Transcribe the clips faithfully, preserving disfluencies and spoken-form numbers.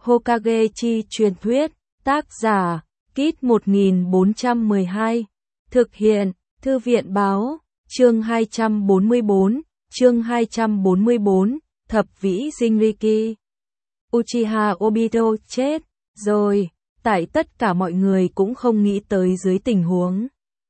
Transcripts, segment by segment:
Hokage chi truyền thuyết, tác giả, Kit một nghìn bốn trăm mười hai, thực hiện, Thư viện báo, chương hai trăm bốn mươi bốn, chương hai trăm bốn mươi bốn, thập vĩ Jinriki. Uchiha Obito chết, rồi, tại tất cả mọi người cũng không nghĩ tới dưới tình huống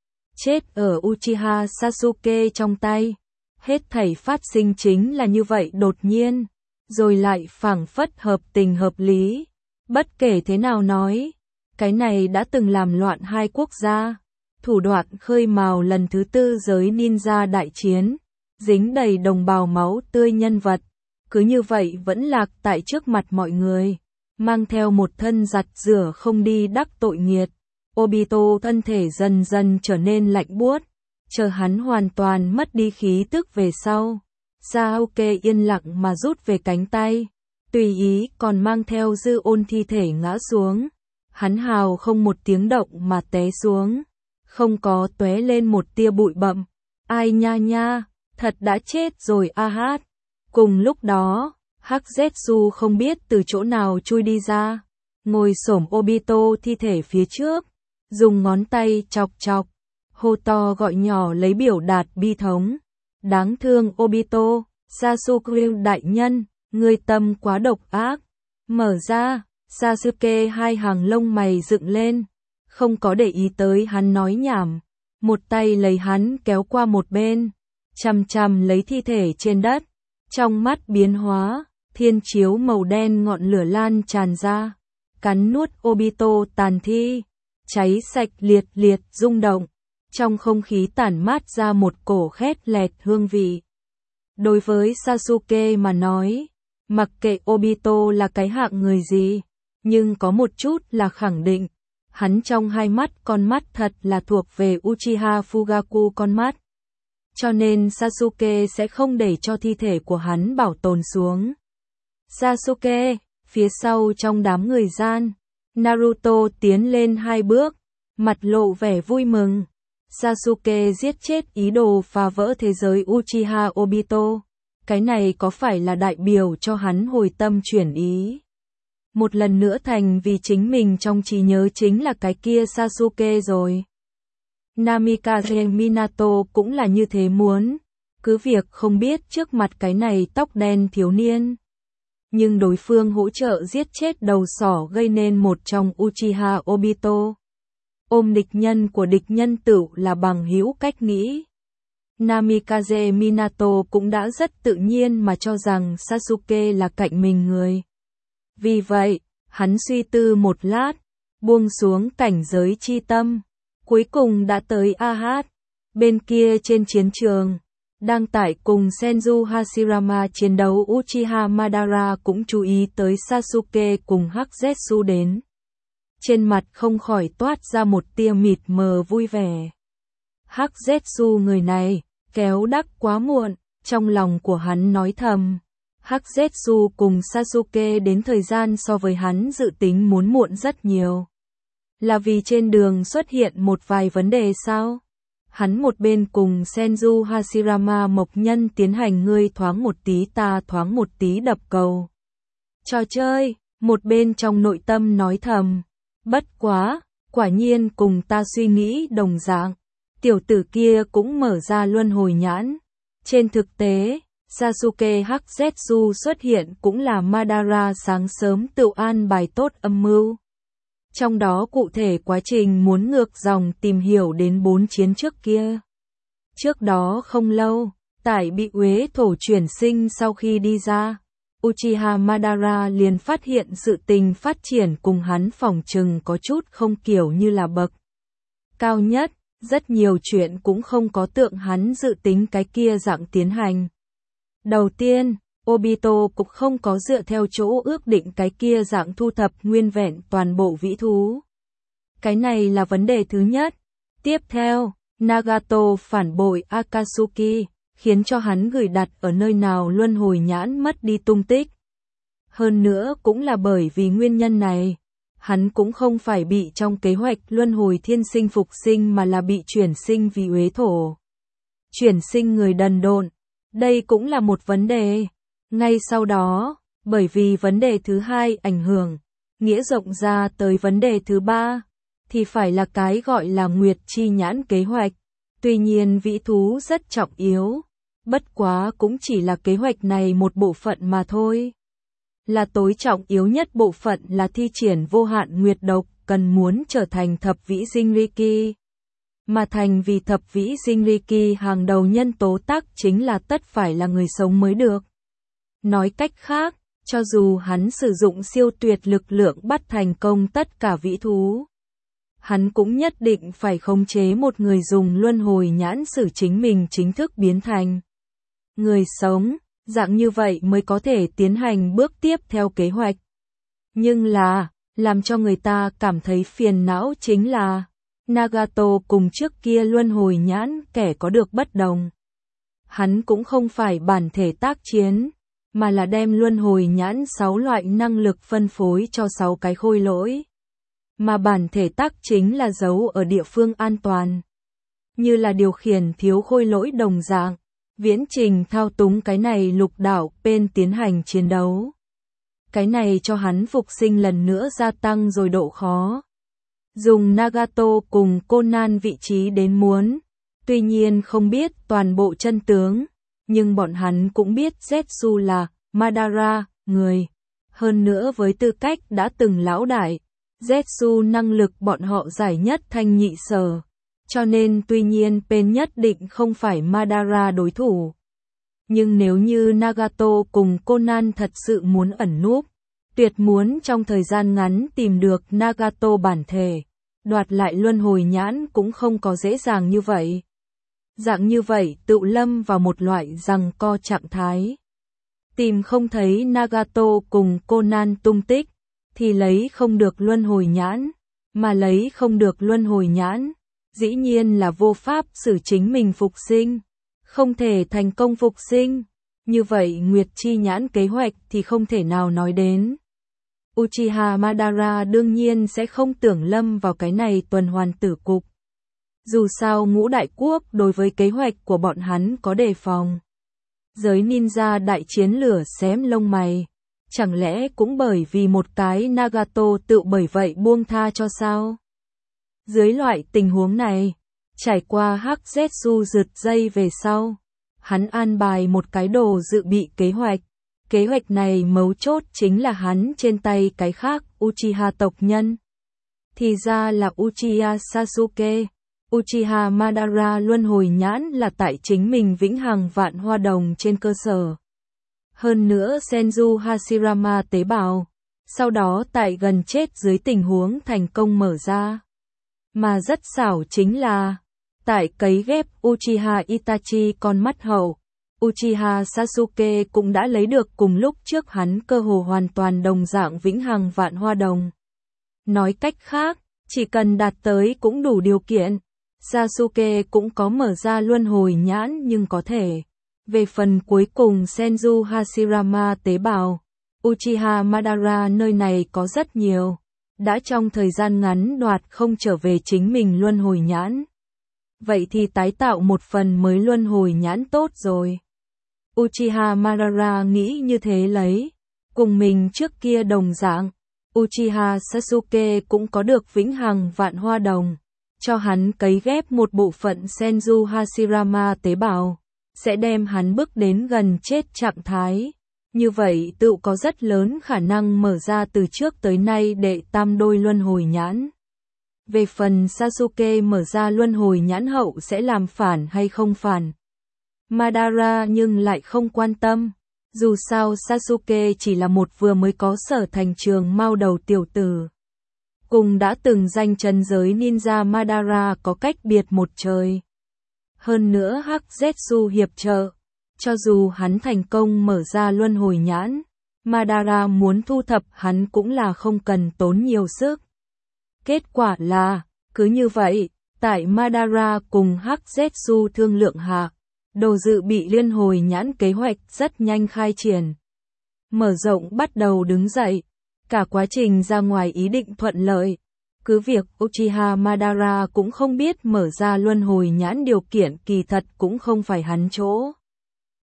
chết ở Uchiha Sasuke trong tay. Hết thảy phát sinh chính là như vậy đột nhiên, rồi lại phảng phất hợp tình hợp lý. Bất kể thế nào nói, cái này đã từng làm loạn hai quốc gia, thủ đoạn khơi mào lần thứ tư giới ninja đại chiến, dính đầy đồng bào máu tươi nhân vật, cứ như vậy vẫn lạc tại trước mặt mọi người, mang theo một thân giặt rửa không đi đắc tội nghiệt. Obito thân thể dần dần trở nên lạnh buốt, chờ hắn hoàn toàn mất đi khí tức về sau. Sasuke yên lặng mà rút về cánh tay, tùy ý còn mang theo dư ôn thi thể ngã xuống. Hắn hào không một tiếng động mà té xuống, không có tóe lên một tia bụi bặm. Ai nha nha, thật đã chết rồi a hát. Cùng lúc đó, Hắc Zetsu không biết từ chỗ nào chui đi ra, ngồi xổm Obito thi thể phía trước, dùng ngón tay chọc chọc, hô to gọi nhỏ lấy biểu đạt bi thống. Đáng thương Obito, Sasuke đại nhân, ngươi tâm quá độc ác. Mở ra, Sasuke hai hàng lông mày dựng lên, không có để ý tới hắn nói nhảm, một tay lấy hắn kéo qua một bên, chằm chằm lấy thi thể trên đất, trong mắt biến hóa, thiên chiếu màu đen ngọn lửa lan tràn ra, cắn nuốt Obito tàn thi, cháy sạch liệt liệt rung động, trong không khí tản mát ra một cổ khét lẹt hương vị. Đối với Sasuke mà nói, mặc kệ Obito là cái hạng người gì, nhưng có một chút là khẳng định, hắn trong hai mắt con mắt thật là thuộc về Uchiha Fugaku con mắt. Cho nên Sasuke sẽ không để cho thi thể của hắn bảo tồn xuống. Sasuke, phía sau trong đám người gian, Naruto tiến lên hai bước, mặt lộ vẻ vui mừng. Sasuke giết chết ý đồ phá vỡ thế giới Uchiha Obito. Cái này có phải là đại biểu cho hắn hồi tâm chuyển ý? Một lần nữa thành vì chính mình trong trí nhớ chính là cái kia Sasuke rồi. Namikaze Minato cũng là như thế muốn, cứ việc không biết trước mặt cái này tóc đen thiếu niên. Nhưng đối phương hỗ trợ giết chết đầu sỏ gây nên một trong Uchiha Obito. Ôm địch nhân của địch nhân tựu là bằng hữu cách nghĩ. Namikaze Minato cũng đã rất tự nhiên mà cho rằng Sasuke là cạnh mình người. Vì vậy, hắn suy tư một lát, buông xuống cảnh giới chi tâm, cuối cùng đã tới a hát. Bên kia trên chiến trường, đang tại cùng Senju Hashirama chiến đấu, Uchiha Madara cũng chú ý tới Sasuke cùng Hắc Zetsu đến. Trên mặt không khỏi toát ra một tia mịt mờ vui vẻ. Hắc Zetsu người này, kéo đắc quá muộn, trong lòng của hắn nói thầm. Hắc Zetsu cùng Sasuke đến thời gian so với hắn dự tính muốn muộn rất nhiều. Là vì trên đường xuất hiện một vài vấn đề sao? Hắn một bên cùng Senju Hashirama mộc nhân tiến hành ngươi thoáng một tí ta thoáng một tí đập cầu trò chơi, một bên trong nội tâm nói thầm. Bất quá, quả nhiên cùng ta suy nghĩ đồng dạng. Tiểu tử kia cũng mở ra luân hồi nhãn. Trên thực tế, Sasuke Hắc Zetsu xuất hiện cũng là Madara sáng sớm tự an bài tốt âm mưu. Trong đó cụ thể quá trình muốn ngược dòng tìm hiểu đến bốn chiến trước kia. Trước đó không lâu, tại bị uế thổ chuyển sinh sau khi đi ra, Uchiha Madara liền phát hiện sự tình phát triển cùng hắn phỏng chừng có chút không kiểu như là bậc cao nhất, rất nhiều chuyện cũng không có tượng hắn dự tính cái kia dạng tiến hành. Đầu tiên, Obito cũng không có dựa theo chỗ ước định cái kia dạng thu thập nguyên vẹn toàn bộ vĩ thú. Cái này là vấn đề thứ nhất. Tiếp theo, Nagato phản bội Akatsuki, khiến cho hắn gửi đặt ở nơi nào luân hồi nhãn mất đi tung tích. Hơn nữa cũng là bởi vì nguyên nhân này, hắn cũng không phải bị trong kế hoạch luân hồi thiên sinh phục sinh mà là bị chuyển sinh vì uế thổ. Chuyển sinh người đần độn, đây cũng là một vấn đề. Ngay sau đó, Bởi vì vấn đề thứ hai ảnh hưởng, nghĩa rộng ra tới vấn đề thứ ba, thì phải là cái gọi là Nguyệt Chi Nhãn kế hoạch. Tuy nhiên vĩ thú rất trọng yếu, bất quá cũng chỉ là kế hoạch này một bộ phận mà thôi. Là tối trọng yếu nhất bộ phận là thi triển vô hạn nguyệt độc, cần muốn trở thành thập vĩ dinh Riki. Mà thành vì thập vĩ dinh Riki hàng đầu nhân tố tác chính là tất phải là người sống mới được. Nói cách khác, cho dù hắn sử dụng siêu tuyệt lực lượng bắt thành công tất cả vĩ thú, hắn cũng nhất định phải khống chế một người dùng luân hồi nhãn sử chính mình chính thức biến thành người sống, dạng như vậy mới có thể tiến hành bước tiếp theo kế hoạch. Nhưng là, làm cho người ta cảm thấy phiền não chính là, Nagato cùng trước kia luân hồi nhãn kẻ có được bất đồng. Hắn cũng không phải bản thể tác chiến, mà là đem luân hồi nhãn sáu loại năng lực phân phối cho sáu cái khôi lỗi. Mà bản thể tác chính là giấu ở địa phương an toàn. Như là điều khiển thiếu khôi lỗi đồng dạng, viễn trình thao túng cái này lục đảo bên tiến hành chiến đấu. Cái này cho hắn phục sinh lần nữa gia tăng rồi độ khó. Dùng Nagato cùng Conan vị trí đến muốn, tuy nhiên không biết toàn bộ chân tướng, nhưng bọn hắn cũng biết Zetsu là Madara, người. Hơn nữa với tư cách đã từng lão đại, Zetsu năng lực bọn họ giải nhất thanh nhị sở. Cho nên tuy nhiên Pen nhất định không phải Madara đối thủ. Nhưng nếu như Nagato cùng Conan thật sự muốn ẩn núp, tuyệt muốn trong thời gian ngắn tìm được Nagato bản thể, đoạt lại luân hồi nhãn cũng không có dễ dàng như vậy. Dạng như vậy tự lâm vào một loại giằng co trạng thái. Tìm không thấy Nagato cùng Conan tung tích, thì lấy không được luân hồi nhãn, mà lấy không được luân hồi nhãn, dĩ nhiên là vô pháp xử chính mình phục sinh, không thể thành công phục sinh. Như vậy Nguyệt Chi Nhãn kế hoạch thì không thể nào nói đến. Uchiha Madara đương nhiên sẽ không tưởng lâm vào cái này tuần hoàn tử cục. Dù sao ngũ đại quốc đối với kế hoạch của bọn hắn có đề phòng. Giới ninja đại chiến lửa xém lông mày. Chẳng lẽ cũng bởi vì một cái Nagato tự bởi vậy buông tha cho sao? Dưới loại tình huống này, trải qua Hắc Zetsu rượt dây về sau, hắn an bài một cái đồ dự bị kế hoạch. Kế hoạch này mấu chốt chính là hắn trên tay cái khác Uchiha tộc nhân. Thì ra là Uchiha Sasuke. Uchiha Madara luân hồi nhãn là tại chính mình vĩnh hằng vạn hoa đồng trên cơ sở. Hơn nữa Senju Hashirama tế bào, sau đó tại gần chết dưới tình huống thành công mở ra. Mà rất xảo chính là, tại cấy ghép Uchiha Itachi con mắt hậu, Uchiha Sasuke cũng đã lấy được cùng lúc trước hắn cơ hồ hoàn toàn đồng dạng vĩnh hằng vạn hoa đồng. Nói cách khác, chỉ cần đạt tới cũng đủ điều kiện, Sasuke cũng có mở ra luân hồi nhãn nhưng có thể. Về phần cuối cùng Senju Hashirama tế bào, Uchiha Madara nơi này có rất nhiều, đã trong thời gian ngắn đoạt không trở về chính mình luân hồi nhãn. Vậy thì tái tạo một phần mới luân hồi nhãn tốt rồi. Uchiha Madara nghĩ như thế lấy, cùng mình trước kia đồng dạng, Uchiha Sasuke cũng có được vĩnh hằng vạn hoa đồng, cho hắn cấy ghép một bộ phận Senju Hashirama tế bào, sẽ đem hắn bước đến gần chết trạng thái. Như vậy tự có rất lớn khả năng mở ra từ trước tới nay đệ tam đôi luân hồi nhãn. Về phần Sasuke mở ra luân hồi nhãn hậu sẽ làm phản hay không phản, Madara nhưng lại không quan tâm. Dù sao Sasuke chỉ là một vừa mới có sở thành trường mao đầu tiểu tử. Cùng đã từng danh chân giới ninja Madara có cách biệt một trời. Hơn nữa Hắc Zetsu hiệp trợ, cho dù hắn thành công mở ra luân hồi nhãn, Madara muốn thu thập hắn cũng là không cần tốn nhiều sức. Kết quả là, cứ như vậy, tại Madara cùng Hắc Zetsu thương lượng hạ, đồ dự bị liên hồi nhãn kế hoạch rất nhanh khai triển. Mở rộng bắt đầu đứng dậy, cả quá trình ra ngoài ý định thuận lợi. Cứ việc Uchiha Madara cũng không biết mở ra luân hồi nhãn điều kiện kỳ thật cũng không phải hắn chỗ.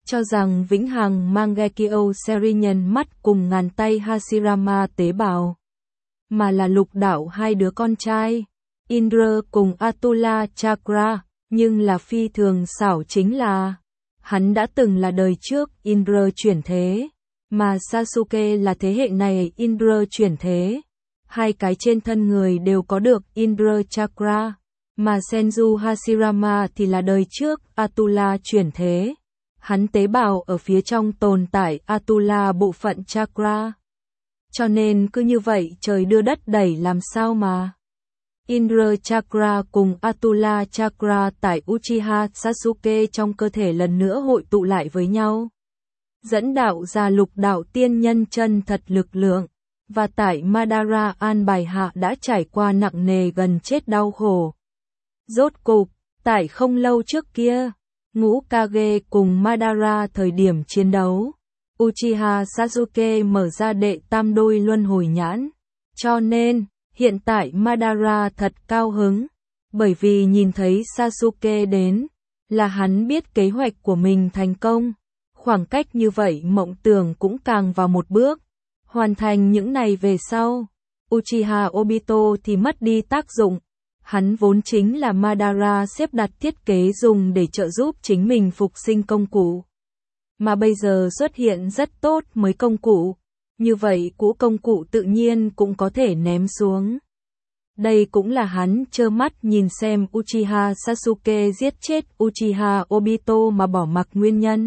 cho rằng vĩnh hằng Mangekyo Serinhân mắt cùng ngàn tay Hashirama tế bào, mà là lục đạo hai đứa con trai, Indra cùng Atula Chakra, nhưng là phi thường xảo chính là, hắn đã từng là đời trước Indra chuyển thế, mà Sasuke là thế hệ này Indra chuyển thế. Hai cái trên thân người đều có được Indra Chakra, mà Senju Hashirama thì là đời trước Atula chuyển thế. Hắn tế bào ở phía trong tồn tại Atula bộ phận Chakra. Cho nên cứ như vậy trời đưa đất đẩy làm sao mà. Indra Chakra cùng Atula Chakra tại Uchiha Sasuke trong cơ thể lần nữa hội tụ lại với nhau. Dẫn đạo ra lục đạo tiên nhân chân thật lực lượng. Và tại Madara an bài hạ đã trải qua nặng nề gần chết đau khổ. Rốt cục, tại không lâu trước kia, Ngũ Kage cùng Madara thời điểm chiến đấu, Uchiha Sasuke mở ra đệ tam đôi luân hồi nhãn. Cho nên, hiện tại Madara thật cao hứng, bởi vì nhìn thấy Sasuke đến, là hắn biết kế hoạch của mình thành công. Khoảng cách như vậy mộng tưởng cũng càng vào một bước. Hoàn thành những này về sau, Uchiha Obito thì mất đi tác dụng. Hắn vốn chính là Madara xếp đặt thiết kế dùng để trợ giúp chính mình phục sinh công cụ. Mà bây giờ xuất hiện rất tốt mới công cụ, như vậy cũ công cụ tự nhiên cũng có thể ném xuống. Đây cũng là hắn trơ mắt nhìn xem Uchiha Sasuke giết chết Uchiha Obito mà bỏ mặc nguyên nhân.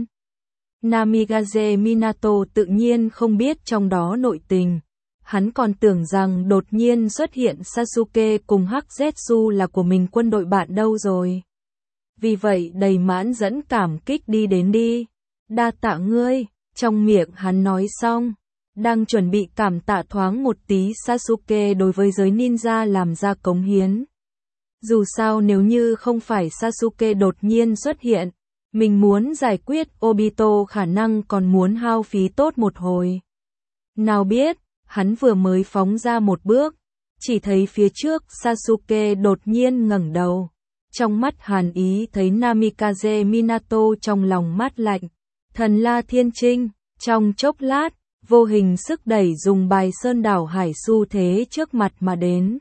Namikaze Minato tự nhiên không biết trong đó nội tình. Hắn còn tưởng rằng đột nhiên xuất hiện Sasuke cùng Hắc Zetsu là của mình quân đội bạn đâu rồi. Vì vậy đầy mãn dẫn cảm kích đi đến đi. Đa tạ ngươi, trong miệng hắn nói xong. Đang chuẩn bị cảm tạ thoáng một tí Sasuke đối với giới ninja làm ra cống hiến. Dù sao nếu như không phải Sasuke đột nhiên xuất hiện, mình muốn giải quyết Obito khả năng còn muốn hao phí tốt một hồi. Nào biết, hắn vừa mới phóng ra một bước, chỉ thấy phía trước Sasuke đột nhiên ngẩng đầu. Trong mắt hàn ý thấy Namikaze Minato trong lòng mát lạnh. Thần La Thiên Trinh, trong chốc lát, vô hình sức đẩy dùng bài sơn đảo hải xu thế trước mặt mà đến.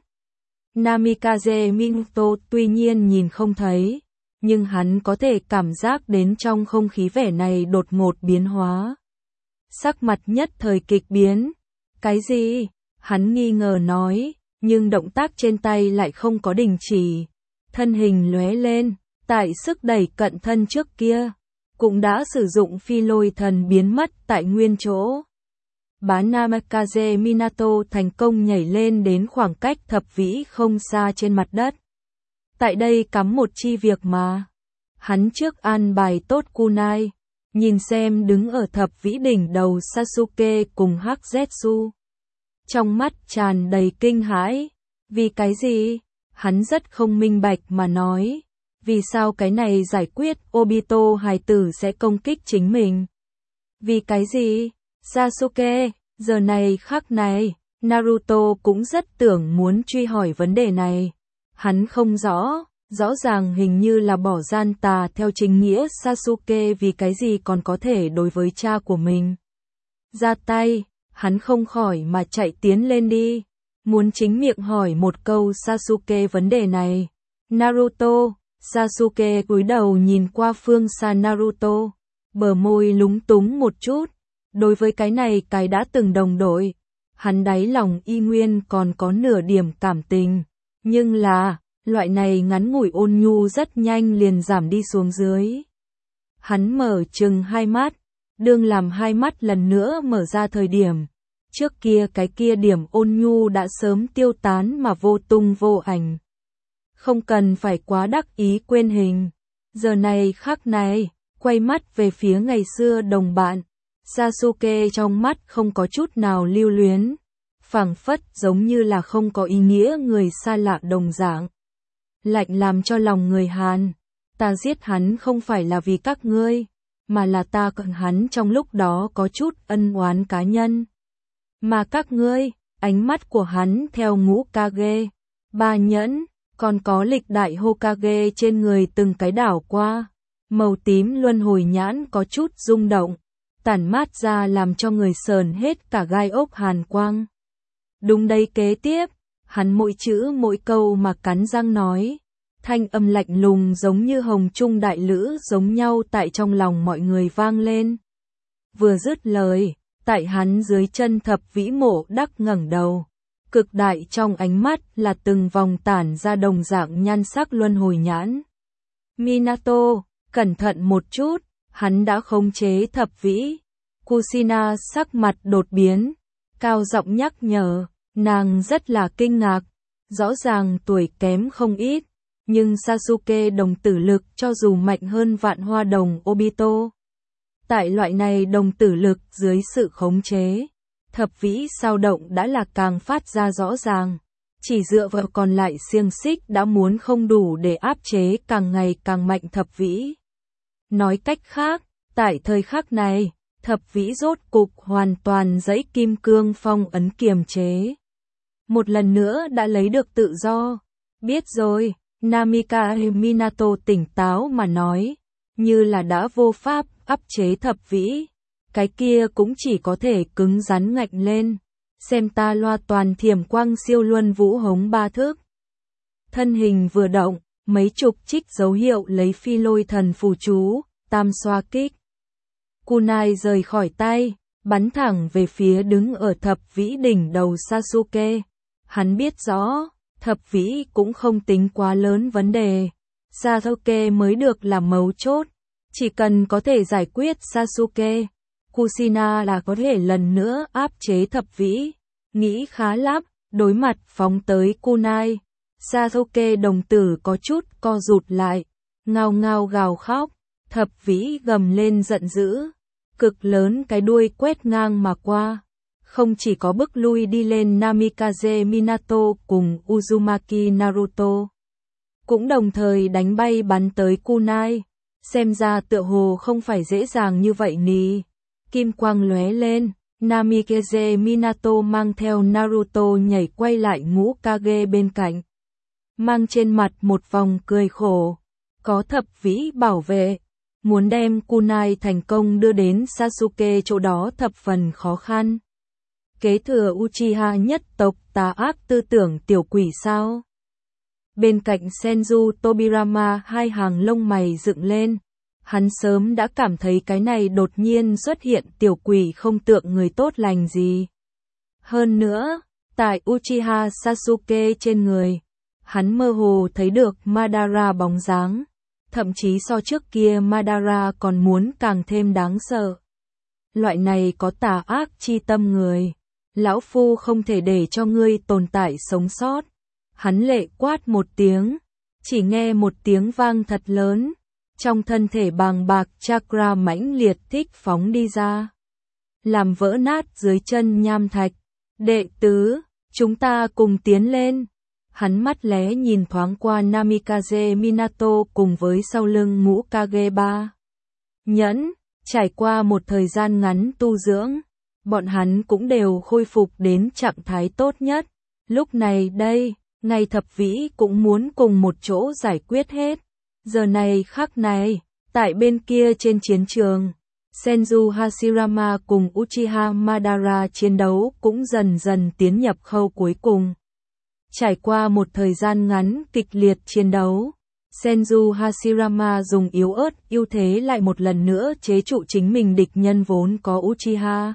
Namikaze Minato tuy nhiên nhìn không thấy, nhưng hắn có thể cảm giác đến trong không khí vẻ này đột ngột biến hóa. Sắc mặt nhất thời kịch biến. Cái gì? Hắn nghi ngờ nói, nhưng động tác trên tay lại không có đình chỉ. Thân hình lóe lên, tại sức đẩy cận thân trước kia, cũng đã sử dụng phi lôi thần biến mất tại nguyên chỗ. Bá Namikaze Minato thành công nhảy lên đến khoảng cách thập vĩ không xa trên mặt đất. Tại đây cắm một chi việc mà. Hắn trước an bài tốt kunai, nhìn xem đứng ở thập vĩ đỉnh đầu Sasuke cùng Hắc Zetsu. Trong mắt tràn đầy kinh hãi. Vì cái gì? Hắn rất không minh bạch mà nói. Vì sao cái này giải quyết Obito hài tử sẽ công kích chính mình? Vì cái gì? Sasuke, giờ này khắc này, Naruto cũng rất tưởng muốn truy hỏi vấn đề này. Hắn không rõ, rõ ràng hình như là bỏ gian tà theo chính nghĩa Sasuke vì cái gì còn có thể đối với cha của mình. Ra tay, hắn không khỏi mà chạy tiến lên đi, muốn chính miệng hỏi một câu Sasuke vấn đề này. Naruto, Sasuke cúi đầu nhìn qua phương xa Naruto, bờ môi lúng túng một chút, đối với cái này cái đã từng đồng đội, hắn đáy lòng y nguyên còn có nửa điểm cảm tình, nhưng là, loại này ngắn ngủi ôn nhu rất nhanh liền giảm đi xuống dưới. Hắn mở chừng hai mắt, đương làm hai mắt lần nữa mở ra thời điểm, trước kia cái kia điểm ôn nhu đã sớm tiêu tán mà vô tung vô ảnh. Không cần phải quá đắc ý quên hình, giờ này khắc này, quay mắt về phía ngày xưa đồng bạn, Sasuke trong mắt không có chút nào lưu luyến, phảng phất giống như là không có ý nghĩa người xa lạ đồng dạng. Lạnh làm cho lòng người Hàn, ta giết hắn không phải là vì các ngươi, mà là ta cận hắn trong lúc đó có chút ân oán cá nhân. Mà các ngươi, ánh mắt của hắn theo Ngũ Kage, Ba Nhẫn, còn có lịch đại Hokage trên người từng cái đảo qua, Màu tím luân hồi nhãn có chút rung động, tản mát ra làm cho người sờn hết cả gai ốc hàn quang. Đúng đấy, kế tiếp, hắn mỗi chữ mỗi câu mà cắn răng nói, thanh âm lạnh lùng giống như hồng trung đại lữ giống nhau tại trong lòng mọi người vang lên. Vừa dứt lời, tại hắn dưới chân Thập Vĩ Mộ Đắc ngẩng đầu, cực đại trong ánh mắt là từng vòng tản ra đồng dạng nhan sắc luân hồi nhãn. Minato, cẩn thận một chút, hắn đã khống chế Thập Vĩ. Kushina sắc mặt đột biến, cao giọng nhắc nhở, nàng rất là kinh ngạc, rõ ràng tuổi kém không ít, nhưng Sasuke đồng tử lực cho dù mạnh hơn vạn hoa đồng Obito. Tại loại này đồng tử lực dưới sự khống chế, Thập Vĩ sao động đã là càng phát ra rõ ràng, chỉ dựa vào còn lại xiềng xích đã muốn không đủ để áp chế càng ngày càng mạnh Thập Vĩ. Nói cách khác, tại thời khắc này, Thập Vĩ rốt cục hoàn toàn dãy kim cương phong ấn kiềm chế. Một lần nữa đã lấy được tự do. Biết rồi, Namika Minato tỉnh táo mà nói, như là đã vô pháp áp chế Thập Vĩ. Cái kia cũng chỉ có thể cứng rắn ngạnh lên. Xem ta loa toàn thiểm quang siêu luân vũ hống ba thước. Thân hình vừa động, mấy chục trích dấu hiệu lấy phi lôi thần phù chú, tam xoa kích. Kunai rời khỏi tay, bắn thẳng về phía đứng ở Thập Vĩ đỉnh đầu Sasuke. Hắn biết rõ, Thập Vĩ cũng không tính quá lớn vấn đề. Sasuke mới được là mấu chốt. Chỉ cần có thể giải quyết Sasuke, Kushina là có thể lần nữa áp chế Thập Vĩ. Nghĩ khá lắm, đối mặt phóng tới Kunai. Sasuke đồng tử có chút co rụt lại, ngao ngao gào khóc. Thập Vĩ gầm lên giận dữ, cực lớn cái đuôi quét ngang mà qua. Không chỉ có bức lui đi lên Namikaze Minato cùng Uzumaki Naruto, cũng đồng thời đánh bay bắn tới Kunai. Xem ra tựa hồ không phải dễ dàng như vậy nì. Kim quang lóe lên, Namikaze Minato mang theo Naruto nhảy quay lại Ngũ Kage bên cạnh, mang trên mặt một vòng cười khổ. Có Thập Vĩ bảo vệ, muốn đem Kunai thành công đưa đến Sasuke chỗ đó thập phần khó khăn. Kế thừa Uchiha nhất tộc tà ác tư tưởng tiểu quỷ sao? Bên cạnh Senju Tobirama hai hàng lông mày dựng lên. Hắn sớm đã cảm thấy cái này đột nhiên xuất hiện tiểu quỷ không tượng người tốt lành gì. Hơn nữa, tại Uchiha Sasuke trên người, hắn mơ hồ thấy được Madara bóng dáng. Thậm chí so trước kia Madara còn muốn càng thêm đáng sợ. Loại này có tà ác chi tâm người, lão phu không thể để cho ngươi tồn tại sống sót. Hắn lệ quát một tiếng, chỉ nghe một tiếng vang thật lớn, trong thân thể bàng bạc chakra mãnh liệt thích phóng đi ra, làm vỡ nát dưới chân nham thạch. Đệ tứ, chúng ta cùng tiến lên. Hắn mắt lé nhìn thoáng qua Namikaze Minato cùng với sau lưng Ngũ Kage ba. Nhẫn, trải qua một thời gian ngắn tu dưỡng, bọn hắn cũng đều khôi phục đến trạng thái tốt nhất. Lúc này đây, ngay Thập Vĩ cũng muốn cùng một chỗ giải quyết hết. Giờ này khắc này, tại bên kia trên chiến trường, Senju Hashirama cùng Uchiha Madara chiến đấu cũng dần dần tiến nhập khâu cuối cùng. Trải qua một thời gian ngắn kịch liệt chiến đấu, Senju Hashirama dùng yếu ớt ưu thế lại một lần nữa chế trụ chính mình địch nhân vốn có Uchiha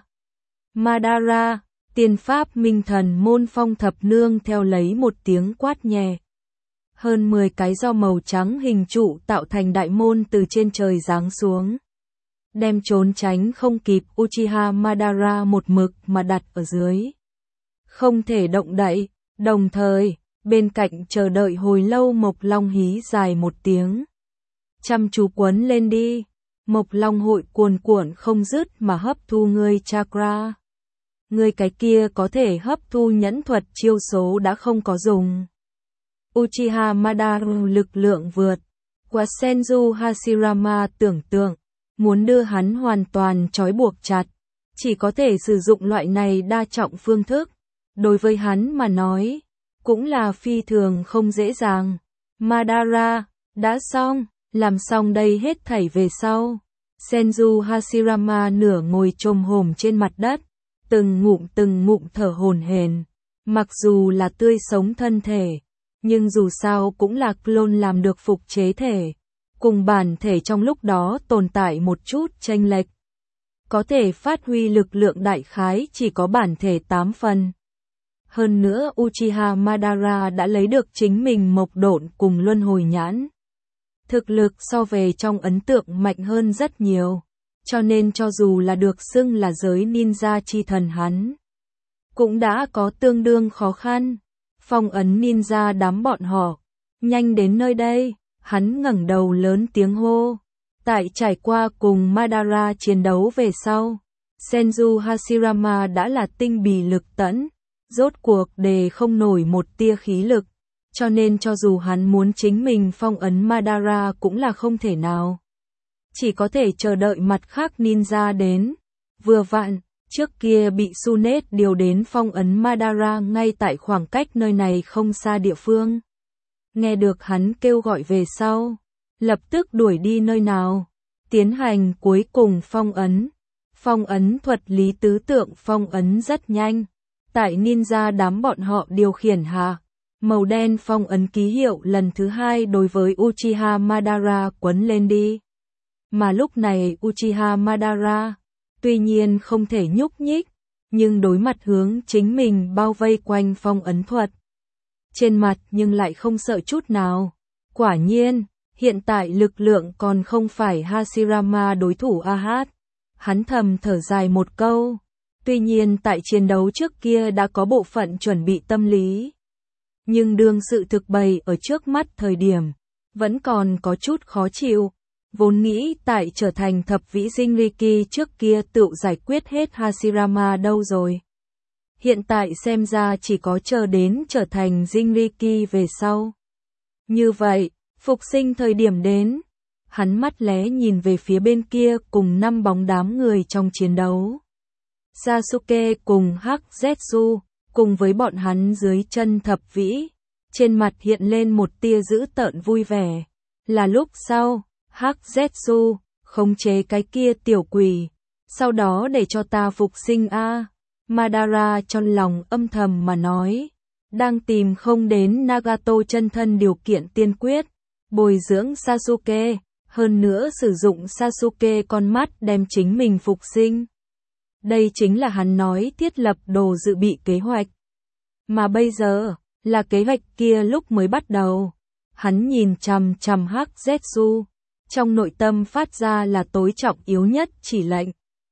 Madara. Tiên pháp minh thần môn phong thập nương theo lấy một tiếng quát nhẹ. Hơn mười cái do màu trắng hình trụ tạo thành đại môn từ trên trời giáng xuống, đem trốn tránh không kịp Uchiha Madara một mực mà đặt ở dưới. Không thể động đậy, đồng thời, bên cạnh chờ đợi hồi lâu Mộc Long hí dài một tiếng. Chăm chú quấn lên đi, Mộc Long hội cuồn cuộn không dứt mà hấp thu ngươi chakra. Ngươi cái kia có thể hấp thu nhẫn thuật chiêu số đã không có dùng. Uchiha Madara lực lượng vượt qua Senju Hashirama tưởng tượng, muốn đưa hắn hoàn toàn trói buộc chặt, chỉ có thể sử dụng loại này đa trọng phương thức. Đối với hắn mà nói, cũng là phi thường không dễ dàng. Madara, đã xong, Làm xong đây hết thảy về sau, Senju Hashirama nửa ngồi chồm hổm trên mặt đất, từng ngụm từng ngụm thở hổn hển. Mặc dù là tươi sống thân thể, nhưng dù sao cũng là clone làm được phục chế thể, cùng bản thể trong lúc đó tồn tại một chút chênh lệch. Có thể phát huy lực lượng đại khái chỉ có bản thể tám phần. Hơn nữa Uchiha Madara đã lấy được chính mình mộc độn cùng luân hồi nhãn. Thực lực so về trong ấn tượng mạnh hơn rất nhiều, cho nên cho dù là được xưng là giới ninja chi thần hắn, cũng đã có tương đương khó khăn. Phong ấn ninja đám bọn họ, nhanh đến nơi đây, hắn ngẩng đầu lớn tiếng hô. Tại trải qua cùng Madara chiến đấu về sau, Senju Hashirama đã là tinh bì lực tẫn, rốt cuộc đề không nổi một tia khí lực, cho nên cho dù hắn muốn chính mình phong ấn Madara cũng là không thể nào. Chỉ có thể chờ đợi mặt khác ninja đến. Vừa vặn, trước kia bị Sunet điều đến phong ấn Madara ngay tại khoảng cách nơi này không xa địa phương. Nghe được hắn kêu gọi về sau, lập tức đuổi đi nơi nào, tiến hành cuối cùng phong ấn. Phong ấn thuật lý tứ tượng phong ấn rất nhanh, tại ninja đám bọn họ điều khiển hạ, màu đen phong ấn ký hiệu lần thứ hai đối với Uchiha Madara quấn lên đi. Mà lúc này Uchiha Madara, tuy nhiên không thể nhúc nhích, nhưng đối mặt hướng chính mình bao vây quanh phong ấn thuật. Trên mặt nhưng lại không sợ chút nào. Quả nhiên, hiện tại lực lượng còn không phải Hashirama đối thủ a hát. Hắn thầm thở dài một câu. Tuy nhiên tại chiến đấu trước kia đã có bộ phận chuẩn bị tâm lý. Nhưng đương sự thực bày ở trước mắt thời điểm, vẫn còn có chút khó chịu. Vốn nghĩ tại trở thành thập vĩ Jinriki trước kia tự giải quyết hết Hashirama đâu rồi. Hiện tại xem ra chỉ có chờ đến trở thành Jinriki về sau. Như vậy, phục sinh thời điểm đến. Hắn mắt lé nhìn về phía bên kia cùng năm bóng đám người trong chiến đấu. Sasuke cùng Hắc Zetsu, cùng với bọn hắn dưới chân thập vĩ. Trên mặt hiện lên một tia dữ tợn vui vẻ. Là lúc sau, Hắc Zetsu, khống chế cái kia tiểu quỷ. Sau đó để cho ta phục sinh a. Madara trong lòng âm thầm mà nói. Đang tìm không đến Nagato chân thân điều kiện tiên quyết. Bồi dưỡng Sasuke. Hơn nữa sử dụng Sasuke con mắt đem chính mình phục sinh. Đây chính là hắn nói thiết lập đồ dự bị kế hoạch. Mà bây giờ, là kế hoạch kia lúc mới bắt đầu. Hắn nhìn chằm chằm Hắc Zetsu. Trong nội tâm phát ra là tối trọng yếu nhất chỉ lệnh.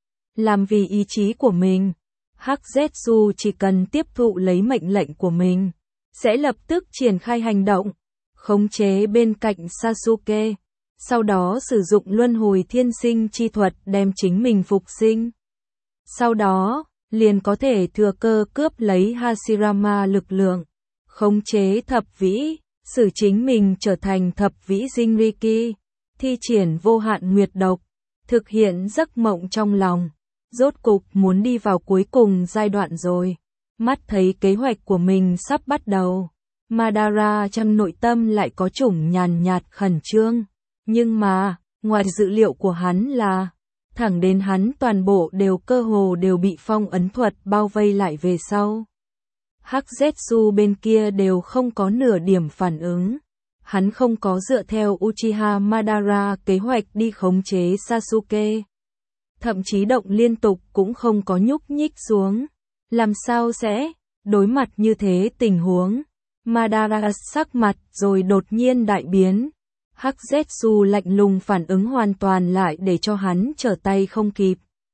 Làm vì ý chí của mình. Hắc Zetsu chỉ cần tiếp thụ lấy mệnh lệnh của mình. Sẽ lập tức triển khai hành động. Khống chế bên cạnh Sasuke. Sau đó sử dụng luân hồi thiên sinh chi thuật đem chính mình phục sinh. Sau đó, liền có thể thừa cơ cướp lấy Hashirama lực lượng. Khống chế thập vĩ, xử chính mình trở thành thập vĩ Jinriki. Thi triển vô hạn nguyệt độc. Thực hiện giấc mộng trong lòng. Rốt cục muốn đi vào cuối cùng giai đoạn rồi. Mắt thấy kế hoạch của mình sắp bắt đầu. Madara trong nội tâm lại có chủng nhàn nhạt khẩn trương. Nhưng mà, ngoài dự liệu của hắn là, thẳng đến hắn toàn bộ đều cơ hồ đều bị phong ấn thuật bao vây lại về sau. Hắc Zetsu bên kia đều không có nửa điểm phản ứng. Hắn không có dựa theo Uchiha Madara kế hoạch đi khống chế Sasuke. Thậm chí động liên tục cũng không có nhúc nhích xuống. Làm sao sẽ, đối mặt như thế tình huống. Madara sắc mặt rồi đột nhiên đại biến. Hắc Zetsu lạnh lùng phản ứng hoàn toàn lại để cho hắn trở tay không kịp.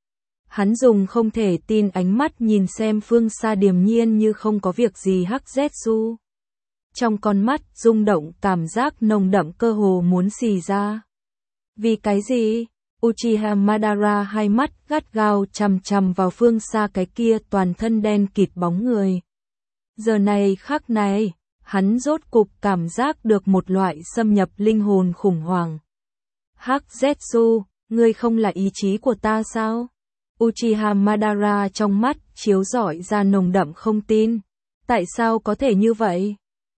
Hắn dùng không thể tin ánh mắt nhìn xem phương xa điềm nhiên như không có việc gì Hắc Zetsu. Trong con mắt rung động cảm giác nồng đậm cơ hồ muốn xì ra. Vì cái gì? Uchiha Madara hai mắt gắt gao chằm chằm vào phương xa cái kia toàn thân đen kịt bóng người. Giờ này khắc này, hắn rốt cục cảm giác được một loại xâm nhập linh hồn khủng hoảng. Hắc Zetsu, ngươi không là ý chí của ta sao? Uchiha Madara trong mắt chiếu rọi ra nồng đậm không tin. Tại sao có thể như vậy?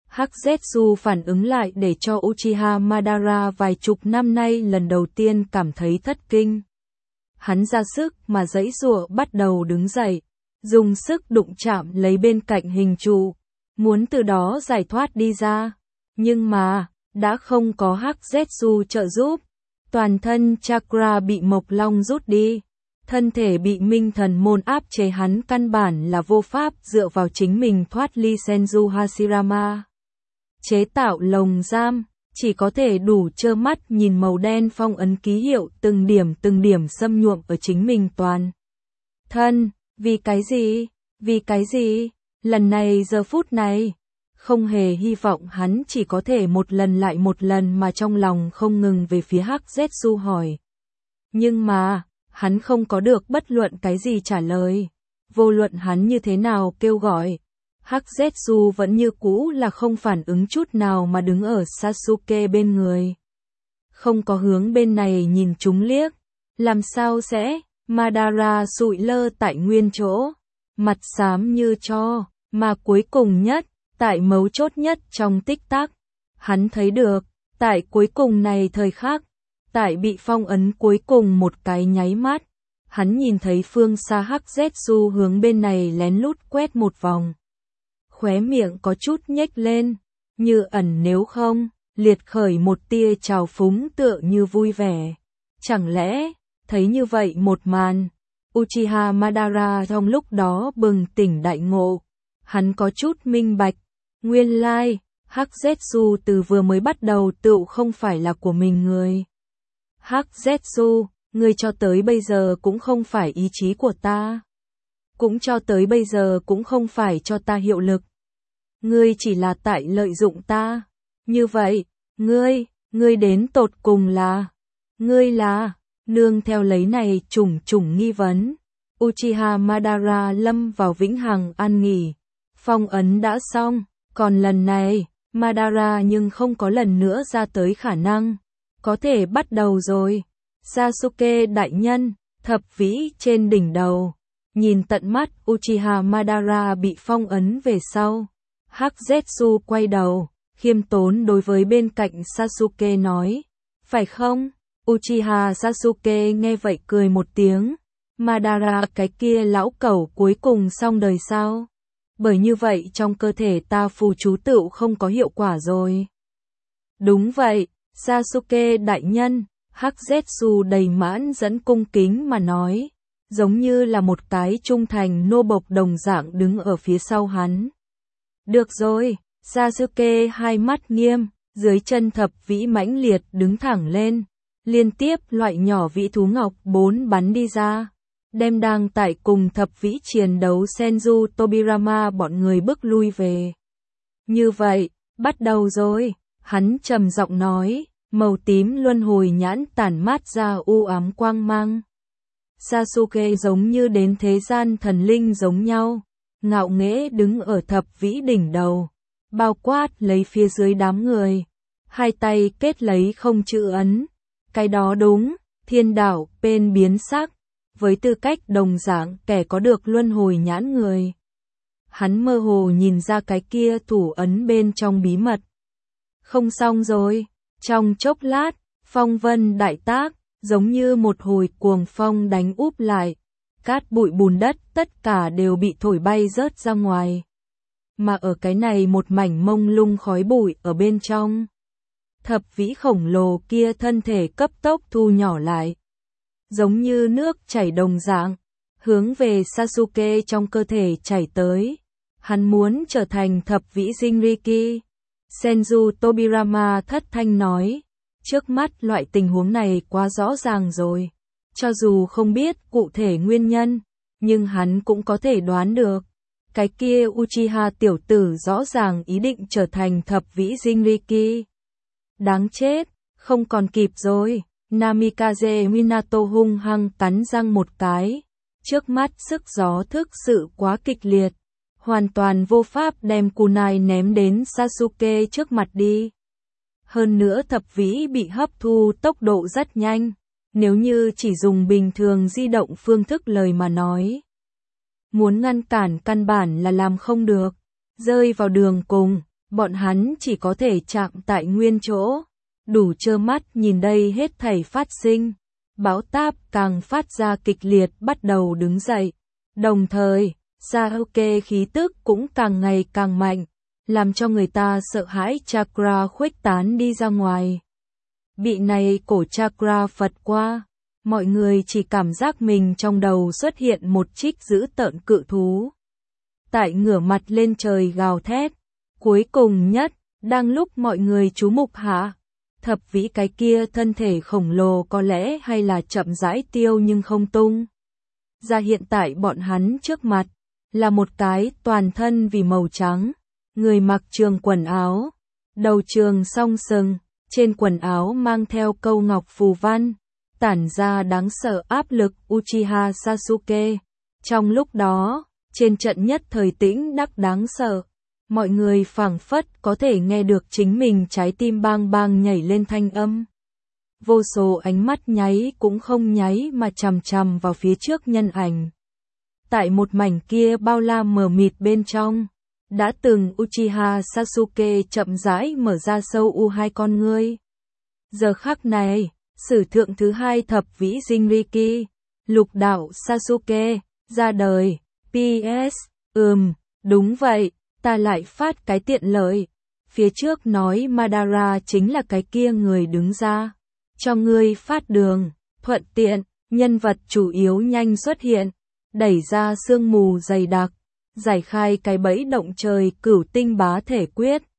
Hắc Zetsu phản ứng lại để cho Uchiha Madara vài chục năm nay lần đầu tiên cảm thấy thất kinh. Hắn ra sức mà giãy giụa bắt đầu đứng dậy, dùng sức đụng chạm lấy bên cạnh hình trụ, muốn từ đó giải thoát đi ra. Nhưng mà, đã không có Hắc Zetsu trợ giúp, toàn thân chakra bị Mộc Long rút đi. Thân thể bị Minh Thần Môn áp chế, hắn căn bản là vô pháp dựa vào chính mình thoát ly Senju Hashirama. Chế tạo lồng giam, chỉ có thể đủ trơ mắt nhìn màu đen phong ấn ký hiệu từng điểm từng điểm xâm nhuộm ở chính mình toàn thân. Vì cái gì? Vì cái gì? Lần này giờ phút này, không hề hy vọng, hắn chỉ có thể một lần lại một lần mà trong lòng không ngừng về phía Hắc Zetsu hỏi. Nhưng mà, hắn không có được bất luận cái gì trả lời. Vô luận hắn như thế nào kêu gọi, Hắc Zetsu vẫn như cũ là không phản ứng chút nào mà đứng ở Sasuke bên người. Không có hướng bên này nhìn chúng liếc. Làm sao sẽ? Madara sụi lơ tại nguyên chỗ, mặt xám như tro, mà cuối cùng nhất, tại mấu chốt nhất trong tích tắc, hắn thấy được, tại cuối cùng này thời khắc, tại bị phong ấn cuối cùng một cái nháy mắt, hắn nhìn thấy phương xa Hắc Zetsu hướng bên này lén lút quét một vòng. Khóe miệng có chút nhếch lên, như ẩn nếu không, liệt khởi một tia trào phúng tựa như vui vẻ. Chẳng lẽ, thấy như vậy một màn, Uchiha Madara trong lúc đó bừng tỉnh đại ngộ. Hắn có chút minh bạch, nguyên lai, Hắc Zetsu từ vừa mới bắt đầu tựu không phải là của mình người. Hắc Zetsu, ngươi cho tới bây giờ cũng không phải ý chí của ta. Cũng cho tới bây giờ cũng không phải cho ta hiệu lực. Ngươi chỉ là tại lợi dụng ta. Như vậy, ngươi, ngươi đến tột cùng là, ngươi là, nương theo lấy này trùng trùng nghi vấn. Uchiha Madara lâm vào vĩnh hằng an nghỉ. Phong ấn đã xong, còn lần này, Madara nhưng không có lần nữa ra tới khả năng. Có thể bắt đầu rồi. Sasuke đại nhân, thập vĩ trên đỉnh đầu. Nhìn tận mắt Uchiha Madara bị phong ấn về sau. Hắc Zetsu quay đầu, khiêm tốn đối với bên cạnh Sasuke nói. Phải không? Uchiha Sasuke nghe vậy cười một tiếng. Madara, cái kia lão cẩu cuối cùng xong đời sao? Bởi như vậy trong cơ thể ta phù chú tựu không có hiệu quả rồi. Đúng vậy, Sasuke đại nhân, Hắc Zetsu đầy mãn dẫn cung kính mà nói, giống như là một cái trung thành nô bộc đồng dạng đứng ở phía sau hắn. Được rồi, Sasuke hai mắt nghiêm, dưới chân thập vĩ mãnh liệt đứng thẳng lên, liên tiếp loại nhỏ vĩ thú ngọc bốn bắn đi ra, đem đang tại cùng thập vĩ chiến đấu Senju Tobirama bọn người bước lui về. Như vậy, bắt đầu rồi, hắn trầm giọng nói, màu tím luân hồi nhãn tản mát ra u ám quang mang. Sasuke giống như đến thế gian thần linh giống nhau, ngạo nghễ đứng ở thập vĩ đỉnh đầu, bao quát lấy phía dưới đám người, hai tay kết lấy không chữ ấn. Cái đó đúng, thiên đạo bên biến sắc, với tư cách đồng dạng kẻ có được luân hồi nhãn người. Hắn mơ hồ nhìn ra cái kia thủ ấn bên trong bí mật. Không xong rồi, trong chốc lát, phong vân đại tác, giống như một hồi cuồng phong đánh úp lại. Cát bụi bùn đất tất cả đều bị thổi bay rớt ra ngoài. Mà ở cái này một mảnh mông lung khói bụi ở bên trong. Thập vĩ khổng lồ kia thân thể cấp tốc thu nhỏ lại. Giống như nước chảy đồng dạng, hướng về Sasuke trong cơ thể chảy tới. Hắn muốn trở thành thập vĩ Jinriki. Senju Tobirama thất thanh nói, trước mắt loại tình huống này quá rõ ràng rồi. Cho dù không biết cụ thể nguyên nhân, nhưng hắn cũng có thể đoán được. Cái kia Uchiha tiểu tử rõ ràng ý định trở thành thập vĩ Jinriki. Đáng chết, không còn kịp rồi. Namikaze Minato hung hăng cắn răng một cái. Trước mắt sức gió thực sự quá kịch liệt. Hoàn toàn vô pháp đem kunai ném đến Sasuke trước mặt đi. Hơn nữa thập vĩ bị hấp thu tốc độ rất nhanh. Nếu như chỉ dùng bình thường di động phương thức lời mà nói. Muốn ngăn cản căn bản là làm không được. Rơi vào đường cùng, bọn hắn chỉ có thể chạm tại nguyên chỗ, đủ trơ mắt nhìn đây hết thảy phát sinh. Bão táp càng phát ra kịch liệt bắt đầu đứng dậy, đồng thời, Sasuke khí tức cũng càng ngày càng mạnh, làm cho người ta sợ hãi chakra khuếch tán đi ra ngoài. Bị này cổ chakra phật qua, mọi người chỉ cảm giác mình trong đầu xuất hiện một trích dữ tợn cự thú. Tại ngửa mặt lên trời gào thét, cuối cùng nhất, đang lúc mọi người chú mục hạ, thập vĩ cái kia thân thể khổng lồ có lẽ hay là chậm rãi tiêu nhưng không tung. Ra hiện tại bọn hắn trước mặt, là một cái toàn thân vì màu trắng, người mặc trường quần áo, đầu trường song sừng, trên quần áo mang theo câu ngọc phù văn, tản ra đáng sợ áp lực Uchiha Sasuke. Trong lúc đó, trên trận nhất thời tĩnh đắc đáng sợ, mọi người phảng phất có thể nghe được chính mình trái tim bang bang nhảy lên thanh âm. Vô số ánh mắt nháy cũng không nháy mà chằm chằm vào phía trước nhân ảnh. Tại một mảnh kia bao la mờ mịt bên trong, đã từng Uchiha Sasuke chậm rãi mở ra sâu u hai con ngươi. Giờ khắc này, sử thượng thứ hai thập vĩ Jinriki, lục đạo Sasuke, ra đời. pê ét, ừm, đúng vậy, ta lại phát cái tiện lợi. Phía trước nói Madara chính là cái kia người đứng ra, cho ngươi phát đường, thuận tiện, nhân vật chủ yếu nhanh xuất hiện, đẩy ra sương mù dày đặc, giải khai cái bẫy động trời cửu tinh bá thể quyết.